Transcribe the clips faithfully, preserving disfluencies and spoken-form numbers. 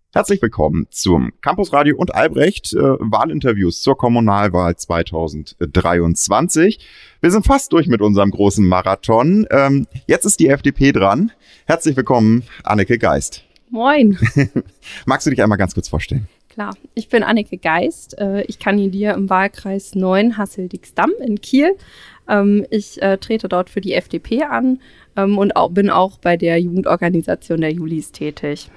Herzlich willkommen zum Campus Radio und Albrecht äh, Wahlinterviews zur Kommunalwahl zwanzig dreiundzwanzig. Wir sind fast durch mit unserem großen Marathon. Ähm, jetzt ist die F D P dran. Herzlich willkommen, Anneke Geist. Moin. Magst du dich einmal ganz kurz vorstellen? Klar, ich bin Anneke Geist. Ich kandidiere im Wahlkreis neun Hassel-Dixdamm in Kiel. Ich trete dort für die F D P an und bin auch bei der Jugendorganisation der Julis tätig.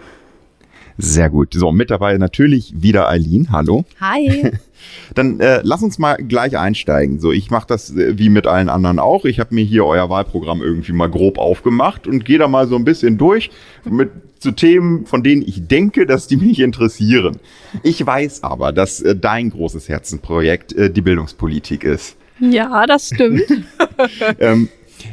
Sehr gut. So, mit dabei natürlich wieder Eileen. Hallo. Hi. Dann äh, lass uns mal gleich einsteigen. So, ich mache das äh, wie mit allen anderen auch. Ich habe mir hier euer Wahlprogramm irgendwie mal grob aufgemacht und gehe da mal so ein bisschen durch mit zu Themen, von denen ich denke, dass die mich interessieren. Ich weiß aber, dass äh, dein großes Herzenprojekt äh, die Bildungspolitik ist. Ja, das stimmt. ähm,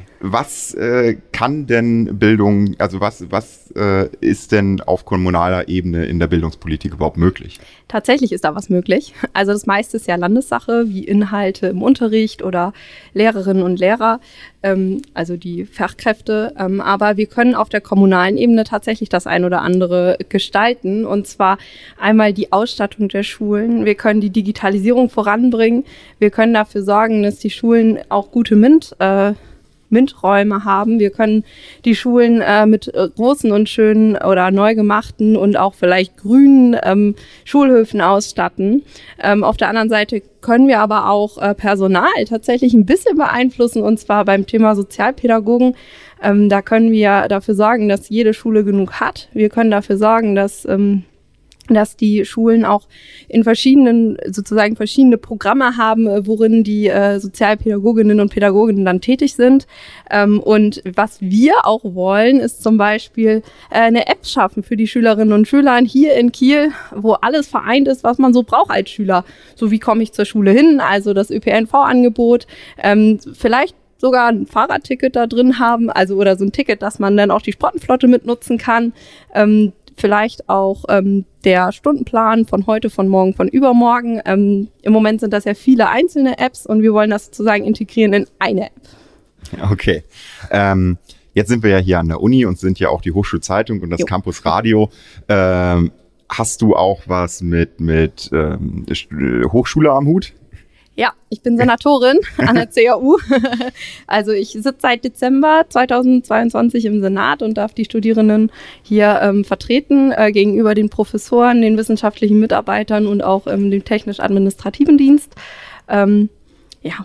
Was äh, kann denn Bildung, also was, was äh, ist denn auf kommunaler Ebene in der Bildungspolitik überhaupt möglich? Tatsächlich ist da was möglich. Also das meiste ist ja Landessache, wie Inhalte im Unterricht oder Lehrerinnen und Lehrer, ähm, also die Fachkräfte. Ähm, aber wir können auf der kommunalen Ebene tatsächlich das ein oder andere gestalten. Und zwar einmal die Ausstattung der Schulen. Wir können die Digitalisierung voranbringen. Wir können dafür sorgen, dass die Schulen auch gute MINT äh, MINT-Räume haben. Wir können die Schulen äh, mit äh, großen und schönen oder neu gemachten und auch vielleicht grünen ähm, Schulhöfen ausstatten. Ähm, auf der anderen Seite können wir aber auch äh, Personal tatsächlich ein bisschen beeinflussen, und zwar beim Thema Sozialpädagogen. Ähm, da können wir dafür sorgen, dass jede Schule genug hat. Wir können dafür sorgen, dass ähm, dass die Schulen auch in verschiedenen, sozusagen verschiedene Programme haben, worin die äh, Sozialpädagoginnen und Pädagogen dann tätig sind. Ähm, und was wir auch wollen, ist zum Beispiel äh, eine App schaffen für die Schülerinnen und Schüler hier in Kiel, wo alles vereint ist, was man so braucht als Schüler. So wie komme ich zur Schule hin, also das Ö P N V-Angebot, ähm, vielleicht sogar ein Fahrradticket da drin haben, also oder so ein Ticket, dass man dann auch die Sportenflotte mitnutzen kann. Ähm, Vielleicht auch ähm, der Stundenplan von heute, von morgen, von übermorgen. Ähm, Im Moment sind das ja viele einzelne Apps und wir wollen das sozusagen integrieren in eine App. Okay. Ähm, jetzt sind wir ja hier an der Uni und sind ja auch die Hochschulzeitung und das jo. Campus Radio. Ähm, hast du auch was mit, mit ähm, Hochschule am Hut? Ja, ich bin Senatorin an der C A U. Also ich sitze seit Dezember zweitausendzweiundzwanzig im Senat und darf die Studierenden hier ähm, vertreten äh, gegenüber den Professoren, den wissenschaftlichen Mitarbeitern und auch ähm, dem technisch-administrativen Dienst. Ähm, ja.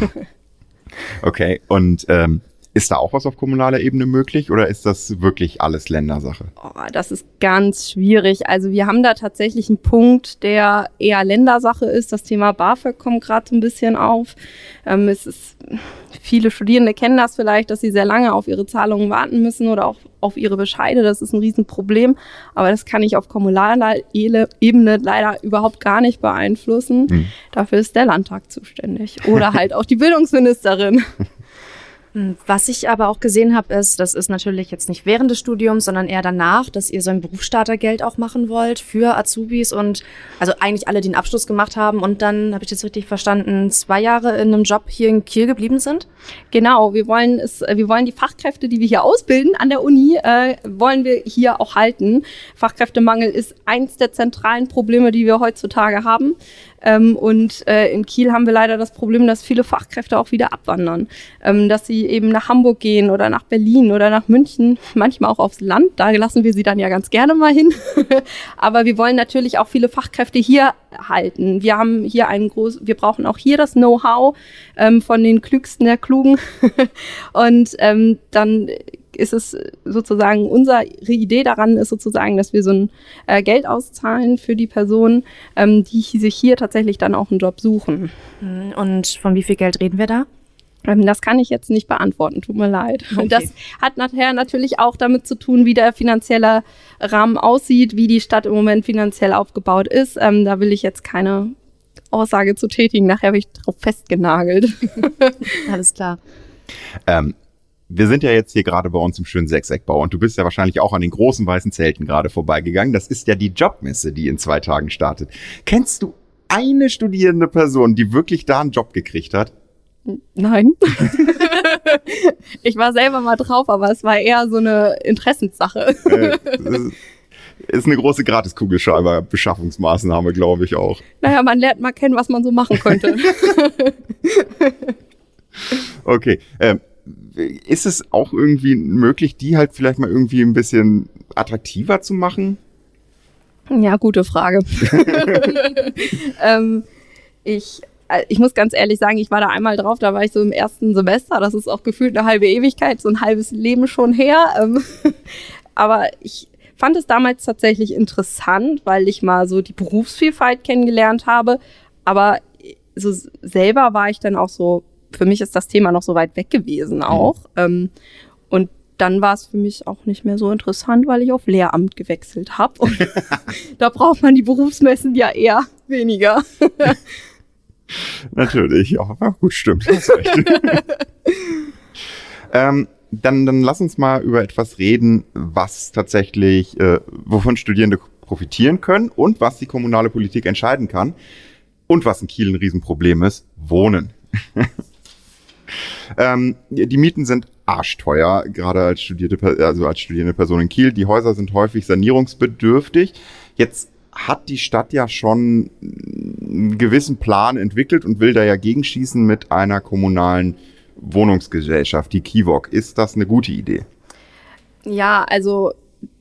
Okay, und ähm, ist da auch was auf kommunaler Ebene möglich oder ist das wirklich alles Ländersache? Oh, das ist ganz schwierig. Also wir haben da tatsächlich einen Punkt, der eher Ländersache ist. Das Thema BAföG kommt gerade so ein bisschen auf. Ähm, es ist, viele Studierende kennen das vielleicht, dass sie sehr lange auf ihre Zahlungen warten müssen oder auch auf ihre Bescheide. Das ist ein Riesenproblem. Aber das kann ich auf kommunaler Ebene leider überhaupt gar nicht beeinflussen. Hm. Dafür ist der Landtag zuständig oder halt auch die Bildungsministerin. Was ich aber auch gesehen habe, ist, das ist natürlich jetzt nicht während des Studiums, sondern eher danach, dass ihr so ein Berufsstartergeld auch machen wollt für Azubis und also eigentlich alle, die einen Abschluss gemacht haben und dann, habe ich das richtig verstanden, zwei Jahre in einem Job hier in Kiel geblieben sind? Genau, wir wollen es, wir wollen die Fachkräfte, die wir hier ausbilden an der Uni, äh, wollen wir hier auch halten. Fachkräftemangel ist eins der zentralen Probleme, die wir heutzutage haben. Ähm, und äh, in Kiel haben wir leider das Problem, dass viele Fachkräfte auch wieder abwandern. Ähm, dass sie eben nach Hamburg gehen oder nach Berlin oder nach München, manchmal auch aufs Land. Da lassen wir sie dann ja ganz gerne mal hin. Aber wir wollen natürlich auch viele Fachkräfte hier halten. Wir haben hier einen groß, wir brauchen auch hier das Know-how ähm, von den Klügsten der Klugen. Und ähm, dann ist es sozusagen, unsere Idee daran ist sozusagen, dass wir so ein äh, Geld auszahlen für die Personen, ähm, die sich hier tatsächlich dann auch einen Job suchen. Und von wie viel Geld reden wir da? Ähm, das kann ich jetzt nicht beantworten, tut mir leid. Okay. Das hat nachher natürlich auch damit zu tun, wie der finanzielle Rahmen aussieht, wie die Stadt im Moment finanziell aufgebaut ist. Ähm, da will ich jetzt keine Aussage zu tätigen, nachher bin ich drauf festgenagelt. Alles klar. Ähm. Wir sind ja jetzt hier gerade bei uns im schönen Sechseckbau und du bist ja wahrscheinlich auch an den großen weißen Zelten gerade vorbeigegangen. Das ist ja die Jobmesse, die in zwei Tagen startet. Kennst du eine studierende Person, die wirklich da einen Job gekriegt hat? Nein. Ich war selber mal drauf, aber es war eher so eine Interessenssache. Äh, Ist eine große Gratis-Kugelschreiber-Beschaffungsmaßnahme, glaube ich auch. Naja, man lernt mal kennen, was man so machen könnte. Okay. Ähm, ist es auch irgendwie möglich, die halt vielleicht mal irgendwie ein bisschen attraktiver zu machen? Ja, gute Frage. ähm, ich, ich muss ganz ehrlich sagen, ich war da einmal drauf, da war ich so im ersten Semester, das ist auch gefühlt eine halbe Ewigkeit, so ein halbes Leben schon her. Ähm, aber ich fand es damals tatsächlich interessant, weil ich mal so die Berufsvielfalt kennengelernt habe, aber so selber war ich dann auch so, für mich ist das Thema noch so weit weg gewesen auch. Mhm. Ähm, und dann war es für mich auch nicht mehr so interessant, weil ich auf Lehramt gewechselt habe. Und da braucht man die Berufsmessen ja eher weniger. Natürlich, ja, gut, stimmt. Hast recht. ähm, dann, dann lass uns mal über etwas reden, was tatsächlich, äh, wovon Studierende profitieren können und was die kommunale Politik entscheiden kann. Und was in Kiel ein Riesenproblem ist, Wohnen. ähm, die Mieten sind arschteuer, gerade als studierte, also als studierende Person in Kiel. Die Häuser sind häufig sanierungsbedürftig. Jetzt hat die Stadt ja schon einen gewissen Plan entwickelt und will da ja gegenschießen mit einer kommunalen Wohnungsgesellschaft, die K I V O G. Ist das eine gute Idee? Ja, also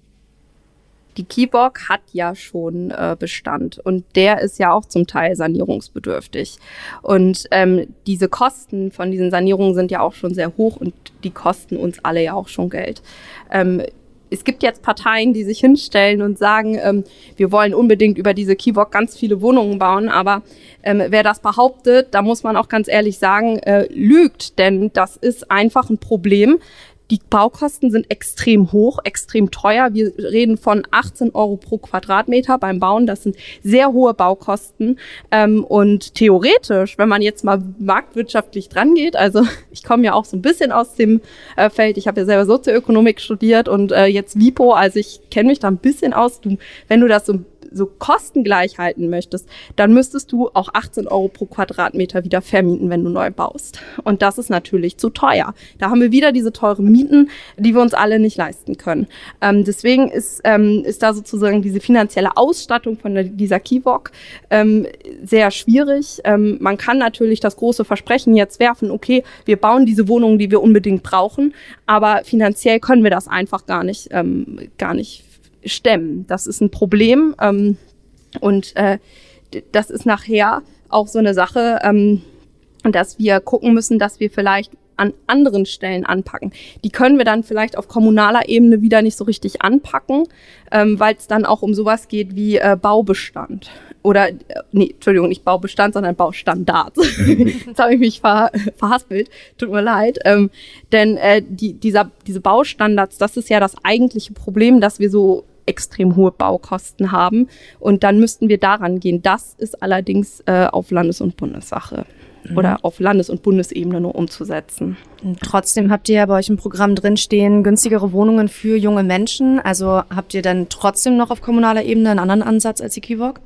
die K I V O G hat ja schon äh, Bestand und der ist ja auch zum Teil sanierungsbedürftig. Und ähm, diese Kosten von diesen Sanierungen sind ja auch schon sehr hoch und die kosten uns alle ja auch schon Geld. Ähm, es gibt jetzt Parteien, die sich hinstellen und sagen, ähm, wir wollen unbedingt über diese K I V O G ganz viele Wohnungen bauen, aber ähm, wer das behauptet, da muss man auch ganz ehrlich sagen, äh, lügt, denn das ist einfach ein Problem. Die Baukosten sind extrem hoch, extrem teuer. Wir reden von achtzehn Euro pro Quadratmeter beim Bauen. Das sind sehr hohe Baukosten. Ähm, und theoretisch, wenn man jetzt mal marktwirtschaftlich dran geht, also ich komme ja auch so ein bisschen aus dem äh, Feld, ich habe ja selber Sozioökonomik studiert und äh, jetzt WIPO, also ich kenne mich da ein bisschen aus. Du, wenn du das so so kostengleich halten möchtest, dann müsstest du auch achtzehn Euro pro Quadratmeter wieder vermieten, wenn du neu baust. Und das ist natürlich zu teuer. Da haben wir wieder diese teuren Mieten, die wir uns alle nicht leisten können. Ähm, deswegen ist, ähm, ist da sozusagen diese finanzielle Ausstattung von der, dieser K I V O G ähm, sehr schwierig. Ähm, man kann natürlich das große Versprechen jetzt werfen, okay, wir bauen diese Wohnungen, die wir unbedingt brauchen, aber finanziell können wir das einfach gar nicht, ähm, gar nicht stemmen. Das ist ein Problem ähm, und äh, das ist nachher auch so eine Sache, ähm, dass wir gucken müssen, dass wir vielleicht an anderen Stellen anpacken. Die können wir dann vielleicht auf kommunaler Ebene wieder nicht so richtig anpacken, ähm, weil es dann auch um sowas geht wie äh, Baubestand. Oder, äh, nee, Entschuldigung, nicht Baubestand, sondern Baustandard. Jetzt habe ich mich ver, verhaspelt, tut mir leid. Ähm, denn äh, die, dieser, diese Baustandards, das ist ja das eigentliche Problem, dass wir so extrem hohe Baukosten haben. Und dann müssten wir daran gehen. Das ist allerdings äh, auf Landes- und Bundessache mhm. oder auf Landes- und Bundesebene nur umzusetzen. Und trotzdem habt ihr ja bei euch im Programm drinstehen, günstigere Wohnungen für junge Menschen. Also habt ihr dann trotzdem noch auf kommunaler Ebene einen anderen Ansatz als die K I V O G?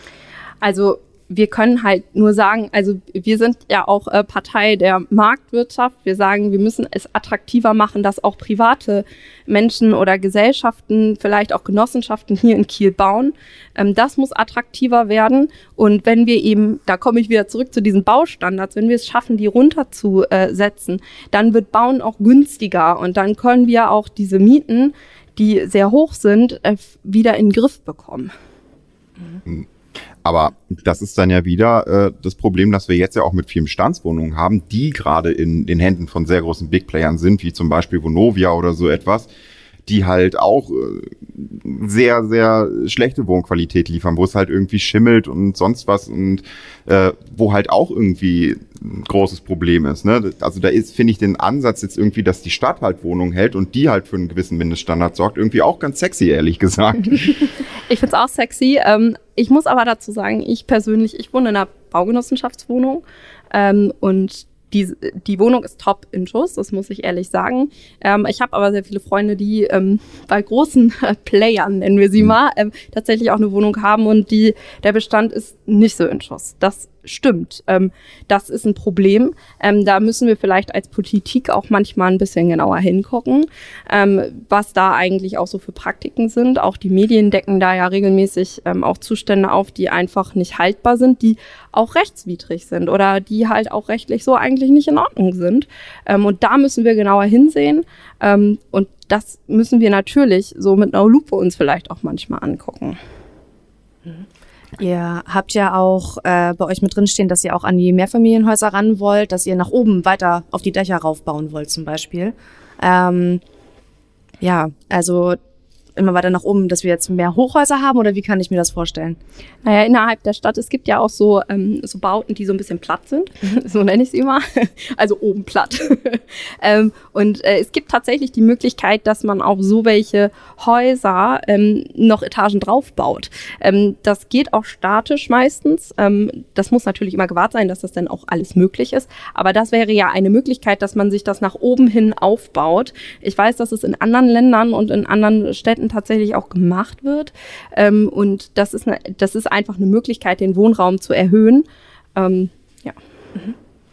Also wir können halt nur sagen, also wir sind ja auch äh, Partei der Marktwirtschaft. Wir sagen, wir müssen es attraktiver machen, dass auch private Menschen oder Gesellschaften, vielleicht auch Genossenschaften hier in Kiel bauen. Ähm, das muss attraktiver werden. Und wenn wir eben, da komme ich wieder zurück zu diesen Baustandards, wenn wir es schaffen, die runterzusetzen, dann wird Bauen auch günstiger. Und dann können wir auch diese Mieten, die sehr hoch sind, äh, wieder in den Griff bekommen. Mhm. Aber das ist dann ja wieder äh, das Problem, dass wir jetzt ja auch mit vielen Bestandswohnungen haben, die gerade in den Händen von sehr großen Big Playern sind, wie zum Beispiel Vonovia oder so etwas, die halt auch äh, sehr, sehr schlechte Wohnqualität liefern, wo es halt irgendwie schimmelt und sonst was und äh, wo halt auch irgendwie ein großes Problem ist. Ne? Also da ist, finde ich, den Ansatz jetzt irgendwie, dass die Stadt halt Wohnungen hält und die halt für einen gewissen Mindeststandard sorgt, irgendwie auch ganz sexy, ehrlich gesagt. Ich finde es auch sexy. Ähm, ich muss aber dazu sagen, ich persönlich, ich wohne in einer Baugenossenschaftswohnung ähm, und Die, die Wohnung ist top in Schuss, das muss ich ehrlich sagen. Ähm, ich habe aber sehr viele Freunde, die ähm, bei großen äh, Playern, nennen wir sie mal, ähm, tatsächlich auch eine Wohnung haben und die, der Bestand ist nicht so in Schuss. Das stimmt. Ähm, das ist ein Problem. Ähm, da müssen wir vielleicht als Politik auch manchmal ein bisschen genauer hingucken, ähm, was da eigentlich auch so für Praktiken sind. Auch die Medien decken da ja regelmäßig ähm, auch Zustände auf, die einfach nicht haltbar sind, die auch rechtswidrig sind oder die halt auch rechtlich so eigentlich nicht in Ordnung sind. Ähm, und da müssen wir genauer hinsehen. Ähm, und das müssen wir natürlich so mit einer Lupe uns vielleicht auch manchmal angucken. Mhm. Ihr habt ja auch äh, bei euch mit drinstehen, dass ihr auch an die Mehrfamilienhäuser ran wollt, dass ihr nach oben weiter auf die Dächer raufbauen wollt zum Beispiel. Ähm, ja, also immer weiter nach oben, dass wir jetzt mehr Hochhäuser haben oder wie kann ich mir das vorstellen? Naja, innerhalb der Stadt, es gibt ja auch so, ähm, so Bauten, die so ein bisschen platt sind, so nenne ich sie immer, also oben platt. ähm, und äh, es gibt tatsächlich die Möglichkeit, dass man auch so welche Häuser ähm, noch Etagen drauf baut. Ähm, das geht auch statisch meistens. Ähm, das muss natürlich immer gewahrt sein, dass das dann auch alles möglich ist. Aber das wäre ja eine Möglichkeit, dass man sich das nach oben hin aufbaut. Ich weiß, dass es in anderen Ländern und in anderen Städten tatsächlich auch gemacht wird. Ähm, und das ist, eine, das ist einfach eine Möglichkeit, den Wohnraum zu erhöhen. Ähm, ja. Mhm.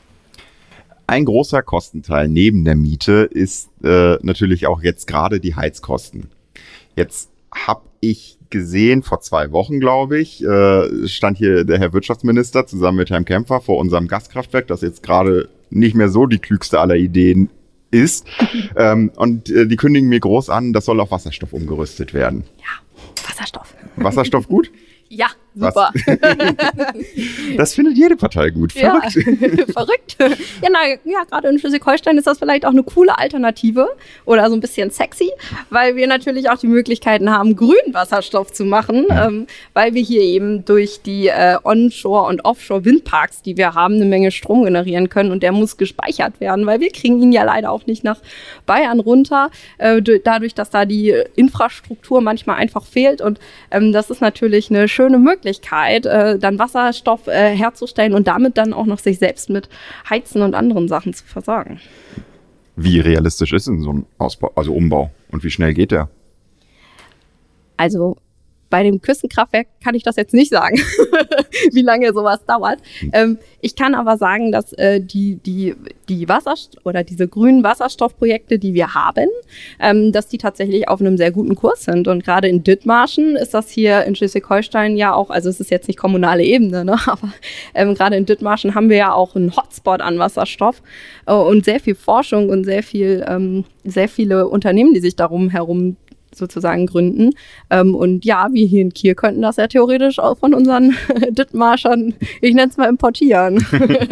Ein großer Kostenteil neben der Miete ist äh, natürlich auch jetzt gerade die Heizkosten. Jetzt habe ich gesehen, vor zwei Wochen, glaube ich, äh, stand hier der Herr Wirtschaftsminister zusammen mit Herrn Kämpfer vor unserem Gaskraftwerk, das jetzt gerade nicht mehr so die klügste aller Ideen ist. ähm, und äh, die kündigen mir groß an, das soll auf Wasserstoff umgerüstet werden. Ja, Wasserstoff. Wasserstoff gut? Ja, super. Das findet jede Partei gut. Verrückt. Ja, verrückt. Ja, na, ja, gerade in Schleswig-Holstein ist das vielleicht auch eine coole Alternative oder so ein bisschen sexy, weil wir natürlich auch die Möglichkeiten haben, grünen Wasserstoff zu machen, ja. ähm, weil wir hier eben durch die äh, Onshore- und Offshore-Windparks, die wir haben, eine Menge Strom generieren können und der muss gespeichert werden, weil wir kriegen ihn ja leider auch nicht nach Bayern runter, äh, dadurch, dass da die Infrastruktur manchmal einfach fehlt und ähm, das ist natürlich eine schöne schöne Möglichkeit, äh, dann Wasserstoff äh, herzustellen und damit dann auch noch sich selbst mit Heizen und anderen Sachen zu versorgen. Wie realistisch ist denn so ein Ausbau, also Umbau? Und wie schnell geht der? Also bei dem Küstenkraftwerk kann ich das jetzt nicht sagen, wie lange sowas dauert. Ähm, ich kann aber sagen, dass äh, die, die, die Wasserstoff- oder diese grünen Wasserstoffprojekte, die wir haben, ähm, dass die tatsächlich auf einem sehr guten Kurs sind. Und gerade in Dithmarschen ist das hier in Schleswig-Holstein ja auch, also es ist jetzt nicht kommunale Ebene, ne, aber ähm, gerade in Dithmarschen haben wir ja auch einen Hotspot an Wasserstoff äh, und sehr viel Forschung und sehr viel, ähm, sehr viele Unternehmen, die sich darum herum sozusagen gründen. Ähm, und ja, wir hier in Kiel könnten das ja theoretisch auch von unseren Dithmarschern, ich nenne es mal, importieren.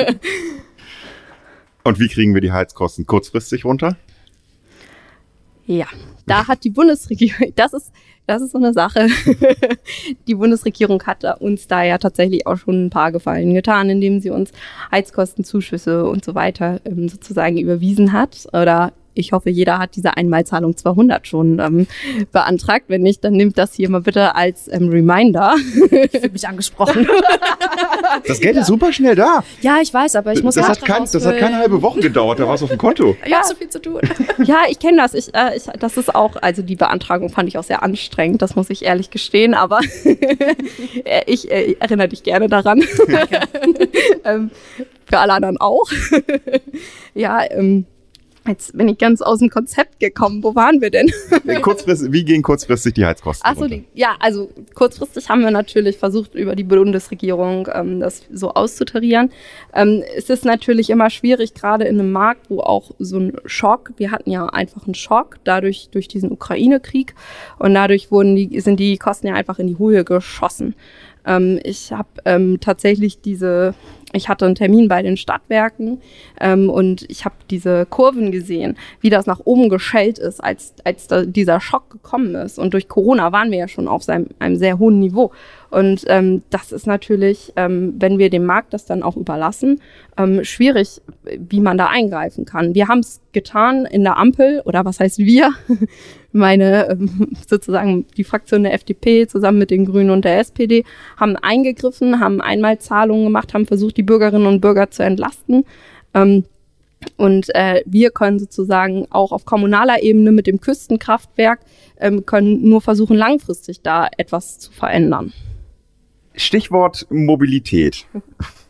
Und wie kriegen wir die Heizkosten kurzfristig runter? Ja, da hat die Bundesregierung, das ist, das ist so eine Sache. Die Bundesregierung hat uns da ja tatsächlich auch schon ein paar Gefallen getan, indem sie uns Heizkostenzuschüsse und so weiter ähm, sozusagen überwiesen hat oder ich hoffe, jeder hat diese Einmalzahlung zweihundert schon ähm, beantragt. Wenn nicht, dann nimmt das hier mal bitte als ähm, Reminder. Ich fühle mich angesprochen. Das Geld ist super schnell da. Ja, ich weiß, aber ich muss das hat, kein, das hat keine halbe Woche gedauert, da war es auf dem Konto. Ich habe so viel zu tun. Ja, ich kenne das. Ich, äh, ich, das ist auch, also die Beantragung fand ich auch sehr anstrengend, das muss ich ehrlich gestehen, aber ich äh, erinnere dich gerne daran. ähm, für alle anderen auch. Ja, ähm, jetzt bin ich ganz aus dem Konzept gekommen. Wo waren wir denn? Kurzfristig, wie gehen kurzfristig die Heizkosten Ach so, die, ja, also kurzfristig haben wir natürlich versucht, über die Bundesregierung ähm, das so auszutarieren. Ähm, es ist natürlich immer schwierig, gerade in einem Markt, wo auch so ein Schock, wir hatten ja einfach einen Schock dadurch durch diesen Ukraine-Krieg und dadurch wurden die, sind die Kosten ja einfach in die Höhe geschossen. Ähm, ich habe ähm, tatsächlich diese Ich hatte einen Termin bei den Stadtwerken ähm, und ich habe diese Kurven gesehen, wie das nach oben geschellt ist, als, als da dieser Schock gekommen ist. Und durch Corona waren wir ja schon auf seinem, einem sehr hohen Niveau. Und ähm, das ist natürlich, ähm, wenn wir dem Markt das dann auch überlassen, ähm, schwierig, wie man da eingreifen kann. Wir haben es getan in der Ampel, oder was heißt wir? Meine, ähm, sozusagen die Fraktion der F D P zusammen mit den Grünen und der S P D haben eingegriffen, haben Einmalzahlungen gemacht, haben versucht, die Bürgerinnen und Bürger zu entlasten. Ähm, und äh, wir können sozusagen auch auf kommunaler Ebene mit dem Küstenkraftwerk ähm, können nur versuchen, langfristig da etwas zu verändern. Stichwort Mobilität.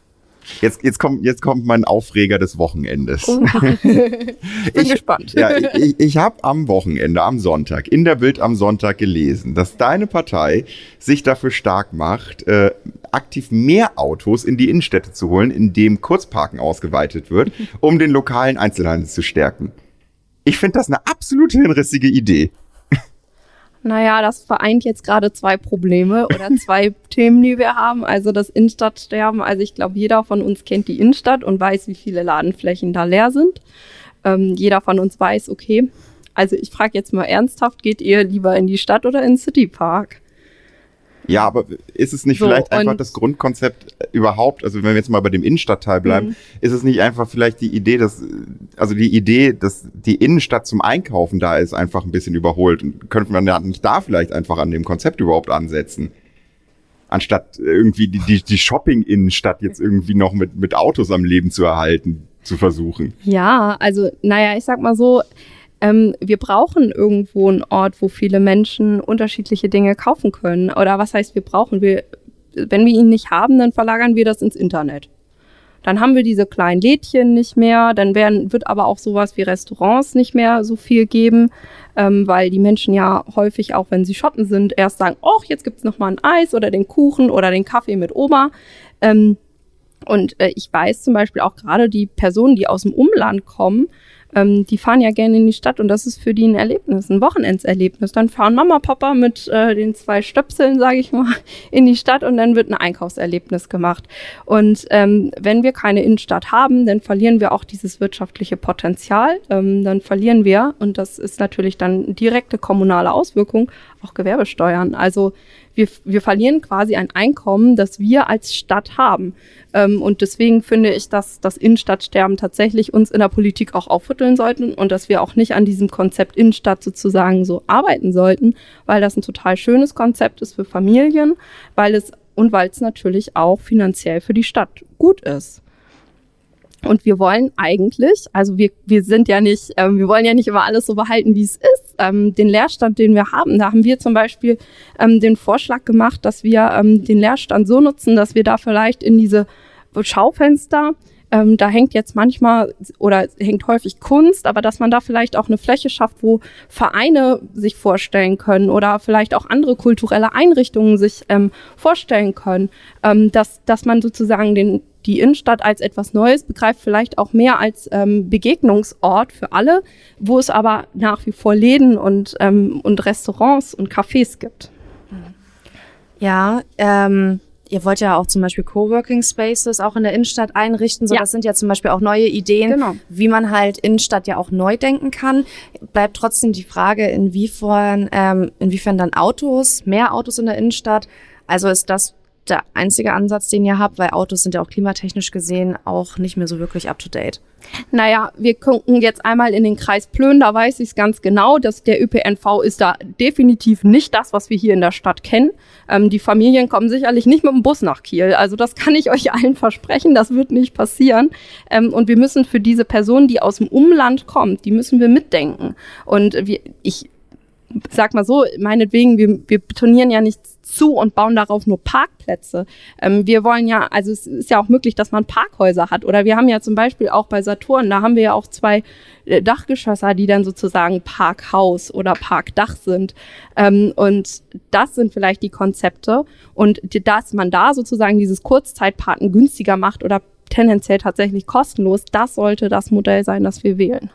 Jetzt, jetzt, kommt, jetzt kommt mein Aufreger des Wochenendes. Oh, ich bin ich, gespannt. Ja, ich ich habe am Wochenende, am Sonntag, in der Bild am Sonntag gelesen, dass deine Partei sich dafür stark macht, äh, aktiv mehr Autos in die Innenstädte zu holen, indem Kurzparken ausgeweitet wird, um den lokalen Einzelhandel zu stärken. Ich finde das eine absolute hinrissige Idee. Naja, das vereint jetzt gerade zwei Probleme oder zwei Themen, die wir haben. Also das Innenstadtsterben. Also ich glaube, jeder von uns kennt die Innenstadt und weiß, wie viele Ladenflächen da leer sind. Ähm, jeder von uns weiß, okay, also ich frage jetzt mal ernsthaft, geht ihr lieber in die Stadt oder in den Citypark? Ja, aber ist es nicht So, vielleicht einfach und- das Grundkonzept überhaupt, also wenn wir jetzt mal bei dem Innenstadtteil bleiben, Mhm. ist es nicht einfach vielleicht die Idee, dass, also die Idee, dass die Innenstadt zum Einkaufen da ist, einfach ein bisschen überholt? Und könnte man ja nicht da vielleicht einfach an dem Konzept überhaupt ansetzen? Anstatt irgendwie die, die, die Shopping-Innenstadt jetzt irgendwie noch mit, mit Autos am Leben zu erhalten, zu versuchen. Ja, also naja, ich sag mal so, ähm, wir brauchen irgendwo einen Ort, wo viele Menschen unterschiedliche Dinge kaufen können. Oder was heißt, wir brauchen? Wir, wenn wir ihn nicht haben, dann verlagern wir das ins Internet. Dann haben wir diese kleinen Lädchen nicht mehr, dann werden, wird aber auch sowas wie Restaurants nicht mehr so viel geben, ähm, weil die Menschen ja häufig, auch wenn sie shoppen sind, erst sagen, oh, jetzt gibt's noch mal ein Eis oder den Kuchen oder den Kaffee mit Oma. Ähm, und äh, ich weiß zum Beispiel auch gerade die Personen, die aus dem Umland kommen, ähm, die fahren ja gerne in die Stadt und das ist für die ein Erlebnis, ein Wochenendserlebnis. Dann fahren Mama, Papa mit äh, den zwei Stöpseln, sage ich mal, in die Stadt und dann wird ein Einkaufserlebnis gemacht. Und ähm, wenn wir keine Innenstadt haben, dann verlieren wir auch dieses wirtschaftliche Potenzial. Ähm, dann verlieren wir, und das ist natürlich dann direkte kommunale Auswirkung, auch Gewerbesteuern. Also wir, wir verlieren quasi ein Einkommen, das wir als Stadt haben. Ähm, und deswegen finde ich, dass das Innenstadtsterben tatsächlich uns in der Politik auch aufrütteln sollten und dass wir auch nicht an diesem Konzept Innenstadt sozusagen so arbeiten sollten, weil das ein total schönes Konzept ist für Familien, weil es und weil es natürlich auch finanziell für die Stadt gut ist. Und wir wollen eigentlich, also wir, wir sind ja nicht, ähm, wir wollen ja nicht immer alles so behalten, wie es ist. Ähm, den Leerstand, den wir haben, da haben wir zum Beispiel ähm, den Vorschlag gemacht, dass wir ähm, den Leerstand so nutzen, dass wir da vielleicht in diese Schaufenster, ähm, da hängt jetzt manchmal oder hängt häufig Kunst, aber dass man da vielleicht auch eine Fläche schafft, wo Vereine sich vorstellen können oder vielleicht auch andere kulturelle Einrichtungen sich ähm, vorstellen können, ähm, dass, dass man sozusagen den die Innenstadt als etwas Neues begreift, vielleicht auch mehr als ähm, Begegnungsort für alle, wo es aber nach wie vor Läden und, ähm, und Restaurants und Cafés gibt. Ja, ähm, ihr wollt ja auch zum Beispiel Coworking Spaces auch in der Innenstadt einrichten. So, Ja. Das sind ja zum Beispiel auch neue Ideen, Genau. wie man halt Innenstadt ja auch neu denken kann. Bleibt trotzdem die Frage, inwiefern, ähm, inwiefern dann Autos, mehr Autos in der Innenstadt. Also ist das der einzige Ansatz, den ihr habt, weil Autos sind ja auch klimatechnisch gesehen auch nicht mehr so wirklich up to date. Naja, wir gucken jetzt einmal in den Kreis Plön, da weiß ich es ganz genau, dass der Ö P N V ist da definitiv nicht das, was wir hier in der Stadt kennen. Ähm, die Familien kommen sicherlich nicht mit dem Bus nach Kiel, also das kann ich euch allen versprechen, das wird nicht passieren. Ähm, und wir müssen für diese Person, die aus dem Umland kommt, die müssen wir mitdenken. Und wir, ich sag mal so, meinetwegen, wir, wir betonieren ja nichts zu und bauen darauf nur Parkplätze. Ähm, wir wollen ja, also es ist ja auch möglich, dass man Parkhäuser hat. Oder wir haben ja zum Beispiel auch bei Saturn, da haben wir ja auch zwei äh, Dachgeschosse, die dann sozusagen Parkhaus oder Parkdach sind. Ähm, und das sind vielleicht die Konzepte. Und die, dass man da sozusagen dieses Kurzzeitparken günstiger macht oder tendenziell tatsächlich kostenlos, das sollte das Modell sein, das wir wählen.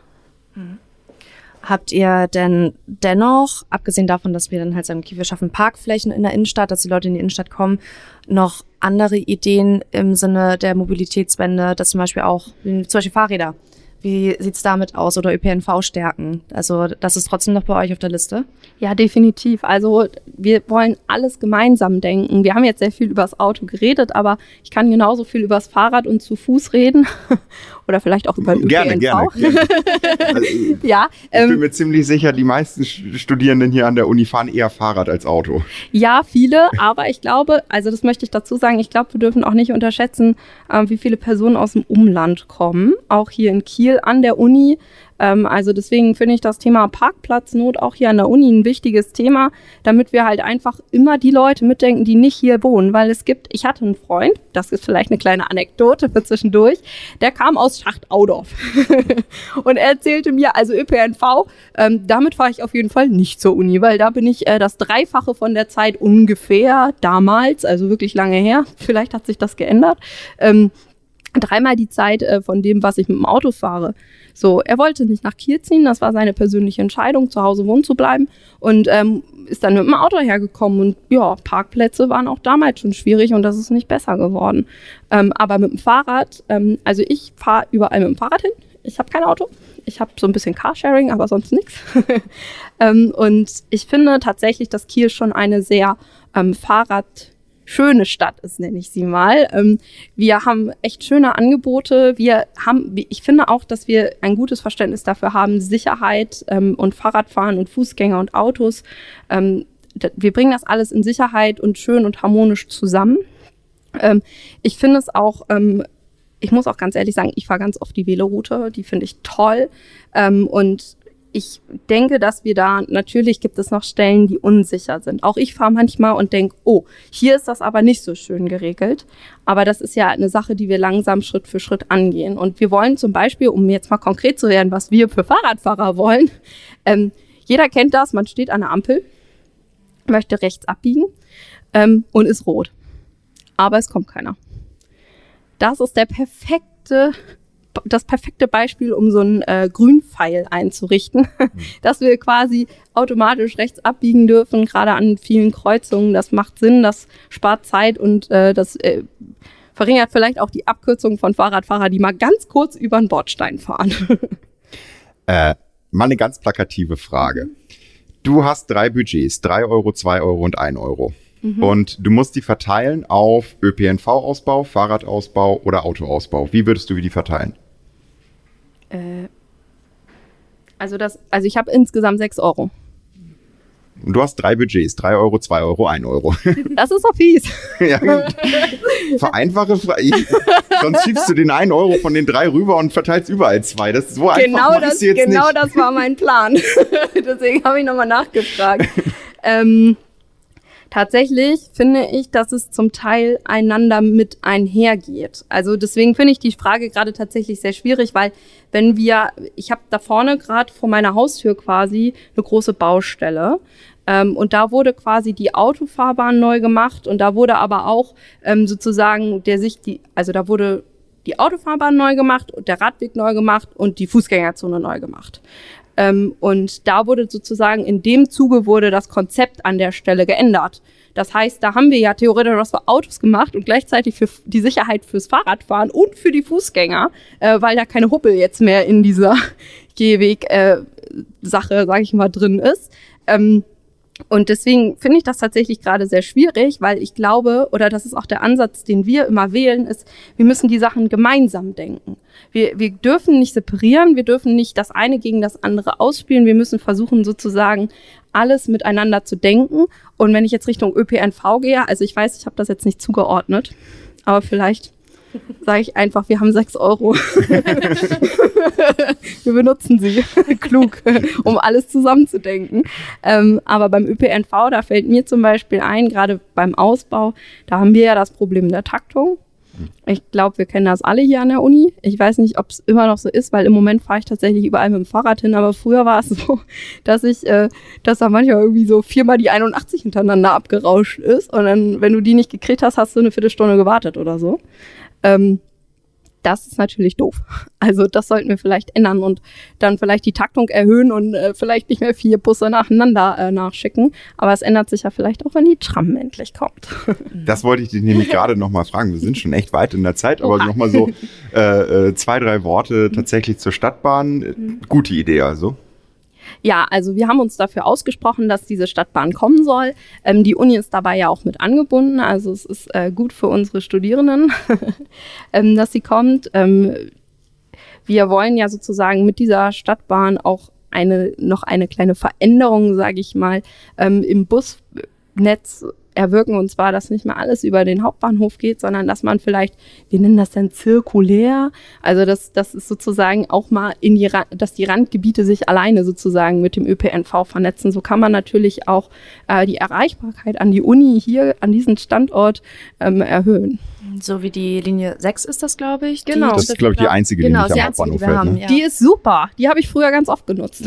Habt ihr denn dennoch, abgesehen davon, dass wir dann halt sagen, okay, wir schaffen Parkflächen in der Innenstadt, dass die Leute in die Innenstadt kommen, noch andere Ideen im Sinne der Mobilitätswende, dass zum Beispiel auch, zum Beispiel Fahrräder, wie sieht's damit aus, oder Ö P N V stärken? Also das ist trotzdem noch bei euch auf der Liste? Ja, definitiv. Also wir wollen alles gemeinsam denken. Wir haben jetzt sehr viel über das Auto geredet, aber ich kann genauso viel über das Fahrrad und zu Fuß reden oder vielleicht auch über den Gerne, Ö P N gerne, V. gerne. Also, ich Ja, bin ähm, mir ziemlich sicher, die meisten Sch- Studierenden hier an der Uni fahren eher Fahrrad als Auto. ja, viele, aber ich glaube, also das möchte ich dazu sagen, ich glaube, wir dürfen auch nicht unterschätzen, äh, wie viele Personen aus dem Umland kommen, auch hier in Kiel an der Uni. Ähm, also deswegen finde ich das Thema Parkplatznot auch hier an der Uni ein wichtiges Thema, damit wir halt einfach immer die Leute mitdenken, die nicht hier wohnen. Weil es gibt, ich hatte einen Freund, das ist vielleicht eine kleine Anekdote für zwischendurch, der kam aus Schacht-Audorf. Und er erzählte mir, also Ö P N V, ähm, damit fahre ich auf jeden Fall nicht zur Uni, weil da bin ich äh, das Dreifache von der Zeit ungefähr damals, also wirklich lange her, vielleicht hat sich das geändert, ähm, dreimal die Zeit äh, von dem, was ich mit dem Auto fahre. So, er wollte nicht nach Kiel ziehen, das war seine persönliche Entscheidung, zu Hause wohnen zu bleiben und ähm, ist dann mit dem Auto hergekommen und ja, Parkplätze waren auch damals schon schwierig und das ist nicht besser geworden. Ähm, aber mit dem Fahrrad, ähm, also ich fahre überall mit dem Fahrrad hin, ich habe kein Auto, ich habe so ein bisschen Carsharing, aber sonst nichts. ähm, und ich finde tatsächlich, dass Kiel schon eine sehr ähm, Fahrrad- schöne Stadt ist, nenne ich sie mal. Ähm, wir haben echt schöne Angebote. Wir haben, ich finde auch, dass wir ein gutes Verständnis dafür haben, Sicherheit ähm, und Fahrradfahren und Fußgänger und Autos. Ähm, d- wir bringen das alles in Sicherheit und schön und harmonisch zusammen. Ähm, ich finde es auch, ähm, ich muss auch ganz ehrlich sagen, ich fahre ganz oft die Veloroute, die finde ich toll. Ähm, und ich denke, dass wir da, natürlich gibt es noch Stellen, die unsicher sind. Auch ich fahre manchmal und denke, oh, hier ist das aber nicht so schön geregelt. Aber das ist ja eine Sache, die wir langsam Schritt für Schritt angehen. Und wir wollen zum Beispiel, um jetzt mal konkret zu werden, was wir für Fahrradfahrer wollen, ähm, jeder kennt das, man steht an der Ampel, möchte rechts abbiegen ähm, und ist rot. Aber es kommt keiner. Das ist der perfekte das perfekte Beispiel, um so einen äh, Grünpfeil einzurichten, mhm. dass wir quasi automatisch rechts abbiegen dürfen, gerade an vielen Kreuzungen. Das macht Sinn, das spart Zeit und äh, das äh, verringert vielleicht auch die Abkürzung von Fahrradfahrern, die mal ganz kurz über einen Bordstein fahren. äh, mal eine ganz plakative Frage. Du hast drei Budgets, drei Euro, zwei Euro und ein Euro. Mhm. Und du musst die verteilen auf Ö P N V-Ausbau, Fahrradausbau oder Autoausbau. Wie würdest du die verteilen? Äh, also, das, also ich habe insgesamt sechs Euro. Und du hast drei Budgets, drei Euro, zwei Euro, ein Euro. Das ist so fies. Ja, vereinfache Frage. Sonst schiebst du den einen Euro von den drei rüber und verteilst überall zwei. Das ist so genau einfach. Das, jetzt genau nicht. Das war mein Plan. Deswegen habe ich nochmal nachgefragt. ähm, Tatsächlich finde ich, dass es zum Teil einander mit einhergeht. Also deswegen finde ich die Frage gerade tatsächlich sehr schwierig, weil wenn wir, ich habe da vorne gerade vor meiner Haustür quasi eine große Baustelle ähm, und da wurde quasi die Autofahrbahn neu gemacht und da wurde aber auch ähm, sozusagen der sich die, also da wurde die Autofahrbahn neu gemacht und der Radweg neu gemacht und die Fußgängerzone neu gemacht. Ähm, und da wurde sozusagen, in dem Zuge wurde das Konzept an der Stelle geändert. Das heißt, da haben wir ja theoretisch was für Autos gemacht und gleichzeitig für die Sicherheit fürs Fahrradfahren und für die Fußgänger, äh, weil da keine Huppel jetzt mehr in dieser Gehweg-Sache, äh, sage ich mal, drin ist. Ähm, Und deswegen finde ich das tatsächlich gerade sehr schwierig, weil ich glaube, oder das ist auch der Ansatz, den wir immer wählen, ist, wir müssen die Sachen gemeinsam denken. Wir, wir dürfen nicht separieren, wir dürfen nicht das eine gegen das andere ausspielen, wir müssen versuchen sozusagen alles miteinander zu denken. Und wenn ich jetzt Richtung Ö P N V gehe, also ich weiß, ich habe das jetzt nicht zugeordnet, aber vielleicht sage ich einfach, wir haben sechs Euro. Wir benutzen sie klug, um alles zusammenzudenken. Ähm, aber beim Ö P N V, da fällt mir zum Beispiel ein, gerade beim Ausbau, da haben wir ja das Problem der Taktung. Ich glaube, wir kennen das alle hier an der Uni. Ich weiß nicht, ob es immer noch so ist, weil im Moment fahre ich tatsächlich überall mit dem Fahrrad hin. Aber früher war es so, dass ich, äh, dass da manchmal irgendwie so viermal die einundachtzig hintereinander abgerauscht ist. Und dann, wenn du die nicht gekriegt hast, hast du eine Viertelstunde gewartet oder so. Ähm, das ist natürlich doof. Also das sollten wir vielleicht ändern und dann vielleicht die Taktung erhöhen und äh, vielleicht nicht mehr vier Busse nacheinander äh, nachschicken. Aber es ändert sich ja vielleicht auch, wenn die Tram endlich kommt. Das wollte ich dich nämlich gerade nochmal fragen. Wir sind schon echt weit in der Zeit, aber nochmal so äh, zwei, drei Worte tatsächlich zur Stadtbahn. Gute Idee also. Ja, also wir haben uns dafür ausgesprochen, dass diese Stadtbahn kommen soll. Ähm, die Uni ist dabei ja auch mit angebunden, also es ist äh, gut für unsere Studierenden, ähm, dass sie kommt. Ähm, wir wollen ja sozusagen mit dieser Stadtbahn auch eine noch eine kleine Veränderung, sage ich mal, ähm, im Busnetz erwirken, und zwar, dass nicht mehr alles über den Hauptbahnhof geht, sondern dass man vielleicht, wir nennen das dann zirkulär, also dass das ist sozusagen auch mal in die, dass die Randgebiete sich alleine sozusagen mit dem Ö P N V vernetzen. So kann man natürlich auch äh, die Erreichbarkeit an die Uni hier, an diesen Standort ähm, erhöhen. So wie die Linie sechs ist das, glaube ich. Genau. Das ist, glaube ich, die einzige genau, Linie, die am Hauptbahnhof fährt. haben, Ne? ja. Die ist super, die habe ich früher ganz oft genutzt.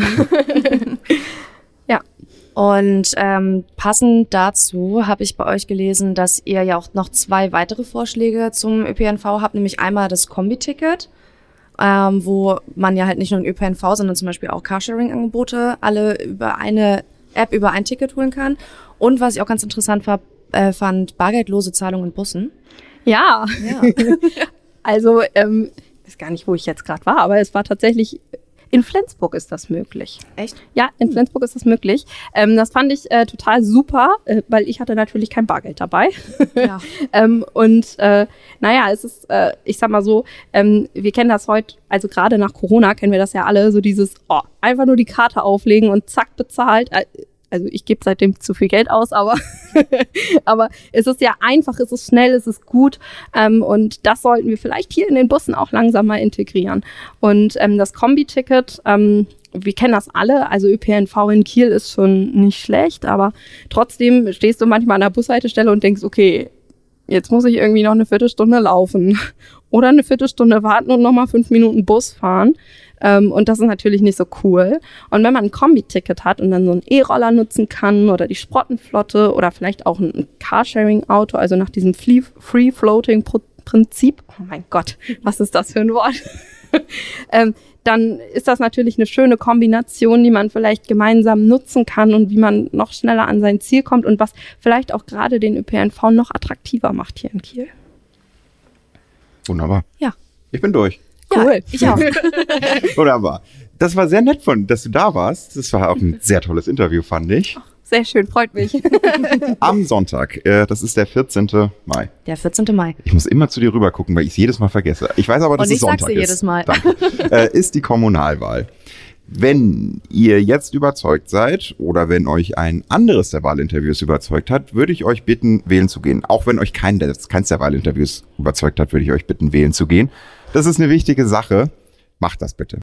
Ja. Und ähm, passend dazu habe ich bei euch gelesen, dass ihr ja auch noch zwei weitere Vorschläge zum Ö P N V habt, nämlich einmal das Kombi-Ticket, ähm, wo man ja halt nicht nur den Ö P N V, sondern zum Beispiel auch Carsharing-Angebote alle über eine App, über ein Ticket holen kann. Und was ich auch ganz interessant war, äh, fand, bargeldlose Zahlung in Bussen. Ja, Ja. also ähm, ich weiß gar nicht, wo ich jetzt gerade war, aber es war tatsächlich, in Flensburg ist das möglich. Echt? Ja, in Flensburg ist das möglich. Ähm, das fand ich äh, total super, äh, weil ich hatte natürlich kein Bargeld dabei. Ja. ähm, und äh, naja, es ist, äh, ich sag mal so, ähm, wir kennen das heute, also gerade nach Corona kennen wir das ja alle, so dieses, oh, einfach nur die Karte auflegen und zack, bezahlt. Äh, Also ich gebe seitdem zu viel Geld aus, aber, aber es ist ja einfach, es ist schnell, es ist gut ähm, und das sollten wir vielleicht hier in den Bussen auch langsam mal integrieren. Und ähm, das Kombi-Ticket, ähm, wir kennen das alle, also Ö P N V in Kiel ist schon nicht schlecht, aber trotzdem stehst du manchmal an der Bushaltestelle und denkst, okay, jetzt muss ich irgendwie noch eine Viertelstunde laufen oder eine Viertelstunde warten und nochmal fünf Minuten Bus fahren. Ähm, und das ist natürlich nicht so cool. Und wenn man ein Kombi-Ticket hat und dann so einen E-Roller nutzen kann oder die Sprottenflotte oder vielleicht auch ein Carsharing-Auto, also nach diesem Free-Floating-Prinzip, oh mein Gott, was ist das für ein Wort? ähm, dann ist das natürlich eine schöne Kombination, die man vielleicht gemeinsam nutzen kann und wie man noch schneller an sein Ziel kommt und was vielleicht auch gerade den Ö P N V noch attraktiver macht hier in Kiel. Wunderbar. Ja. Ich bin durch. Cool. Ja, ich auch. Wunderbar. Das war sehr nett von, dass du da warst. Das war auch ein sehr tolles Interview, fand ich. Sehr schön, freut mich. Am Sonntag, äh, das ist der vierzehnten Mai. Der vierzehnten Mai. Ich muss immer zu dir rüber gucken, weil ich es jedes Mal vergesse. Ich weiß aber, dass Und es ich sag's Sonntag dir ist. jedes Mal. Danke. äh, ist die Kommunalwahl. Wenn ihr jetzt überzeugt seid oder wenn euch ein anderes der Wahlinterviews überzeugt hat, würde ich euch bitten, wählen zu gehen. Auch wenn euch kein, keins der Wahlinterviews überzeugt hat, würde ich euch bitten, wählen zu gehen. Das ist eine wichtige Sache. Macht das bitte.